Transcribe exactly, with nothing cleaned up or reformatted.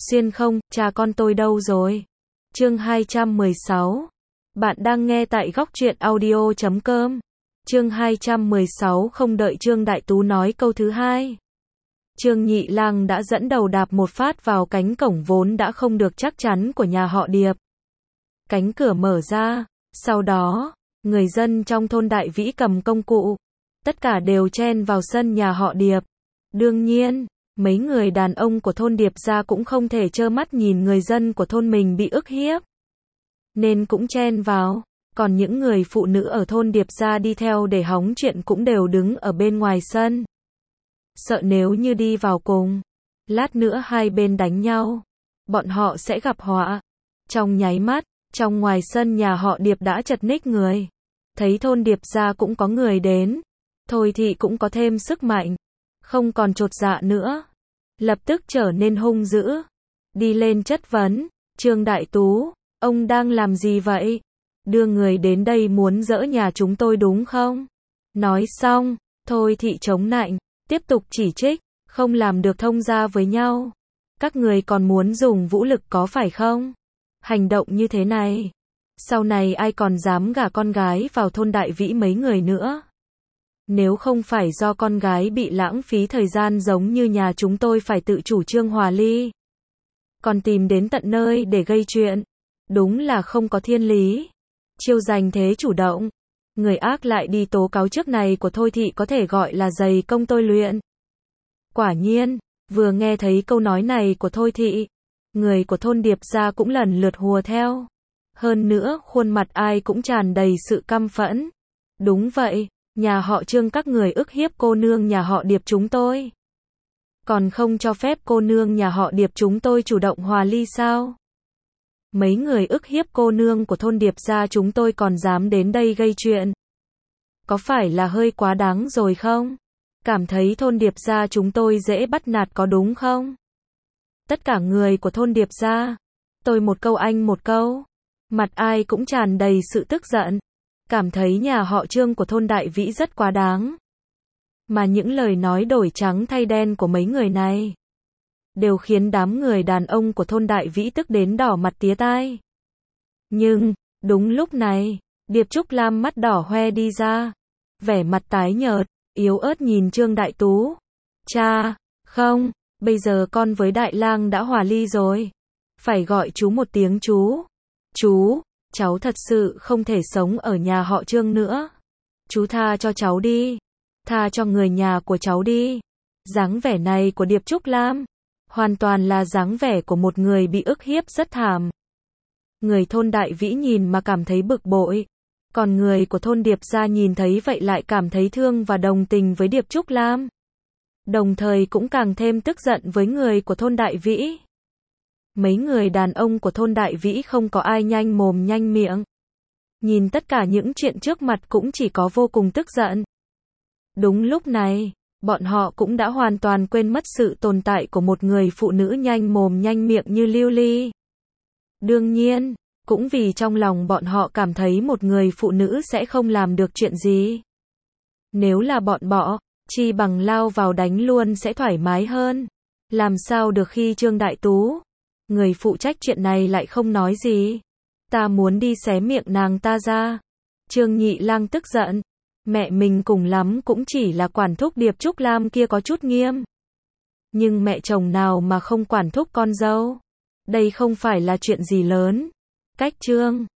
Xuyên không, cha con tôi đâu rồi? Chương hai trăm mười sáu. Bạn đang nghe tại góc truyện audio chấm com. Chương hai trăm mười sáu. Không đợi Trương Đại Tú nói câu thứ hai, Trương Nhị Lang đã dẫn đầu đạp một phát vào cánh cổng vốn đã không được chắc chắn của nhà họ Điệp. Cánh cửa mở ra, sau đó, người dân trong thôn Đại Vĩ cầm công cụ, tất cả đều chen vào sân nhà họ Điệp. Đương nhiên, mấy người đàn ông của thôn Điệp gia cũng không thể trơ mắt nhìn người dân của thôn mình bị ức hiếp, nên cũng chen vào, còn những người phụ nữ ở thôn Điệp gia đi theo để hóng chuyện cũng đều đứng ở bên ngoài sân. Sợ nếu như đi vào cùng, lát nữa hai bên đánh nhau, bọn họ sẽ gặp họa. Trong nháy mắt, trong ngoài sân nhà họ Điệp đã chật ních người. Thấy thôn Điệp gia cũng có người đến, Thôi Thị cũng có thêm sức mạnh, không còn chột dạ nữa, lập tức trở nên hung dữ, đi lên chất vấn, Trương Đại Tú, ông đang làm gì vậy? Đưa người đến đây muốn dỡ nhà chúng tôi đúng không? Nói xong, Thôi Thị chống nạnh, tiếp tục chỉ trích, không làm được thông gia với nhau, các người còn muốn dùng vũ lực có phải không? Hành động như thế này, sau này ai còn dám gả con gái vào thôn Đại Vĩ mấy người nữa? Nếu không phải do con gái bị lãng phí thời gian giống như nhà chúng tôi phải tự chủ trương hòa ly, còn tìm đến tận nơi để gây chuyện, đúng là không có thiên lý. Chiêu giành thế chủ động, người ác lại đi tố cáo trước này của Thôi Thị có thể gọi là dày công tôi luyện. Quả nhiên, vừa nghe thấy câu nói này của Thôi Thị, người của thôn Điệp gia cũng lần lượt hùa theo. Hơn nữa, khuôn mặt ai cũng tràn đầy sự căm phẫn. Đúng vậy, nhà họ Trương các người ức hiếp cô nương nhà họ Điệp chúng tôi, còn không cho phép cô nương nhà họ Điệp chúng tôi chủ động hòa ly sao? Mấy người ức hiếp cô nương của thôn Điệp gia chúng tôi còn dám đến đây gây chuyện, có phải là hơi quá đáng rồi không? Cảm thấy thôn Điệp gia chúng tôi dễ bắt nạt có đúng không? Tất cả người của thôn Điệp gia, tôi một câu anh một câu, mặt ai cũng tràn đầy sự tức giận, cảm thấy nhà họ Trương của thôn Đại Vĩ rất quá đáng. Mà những lời nói đổi trắng thay đen của mấy người này đều khiến đám người đàn ông của thôn Đại Vĩ tức đến đỏ mặt tía tai. Nhưng, đúng lúc này, Điệp Trúc Lam mắt đỏ hoe đi ra, vẻ mặt tái nhợt, yếu ớt nhìn Trương Đại Tú. Cha, không, bây giờ con với Đại Lang đã hòa ly rồi, phải gọi chú một tiếng chú. Chú, cháu thật sự không thể sống ở nhà họ Trương nữa. Chú tha cho cháu đi, tha cho người nhà của cháu đi. Dáng vẻ này của Điệp Trúc Lam hoàn toàn là dáng vẻ của một người bị ức hiếp rất thảm. Người thôn Đại Vĩ nhìn mà cảm thấy bực bội, còn người của thôn Điệp gia nhìn thấy vậy lại cảm thấy thương và đồng tình với Điệp Trúc Lam, đồng thời cũng càng thêm tức giận với người của thôn Đại Vĩ. Mấy người đàn ông của thôn Đại Vĩ không có ai nhanh mồm nhanh miệng, nhìn tất cả những chuyện trước mặt cũng chỉ có vô cùng tức giận. Đúng lúc này, bọn họ cũng đã hoàn toàn quên mất sự tồn tại của một người phụ nữ nhanh mồm nhanh miệng như Lưu Ly. Đương nhiên, cũng vì trong lòng bọn họ cảm thấy một người phụ nữ sẽ không làm được chuyện gì. Nếu là bọn họ, chi bằng lao vào đánh luôn sẽ thoải mái hơn. Làm sao được khi Trương Đại Tú, người phụ trách chuyện này lại không nói gì. Ta muốn đi xé miệng nàng ta ra. Trương Nhị Lang tức giận. Mẹ mình cùng lắm cũng chỉ là quản thúc Điệp Trúc Lam kia có chút nghiêm. Nhưng mẹ chồng nào mà không quản thúc con dâu. Đây không phải là chuyện gì lớn. Cách Trương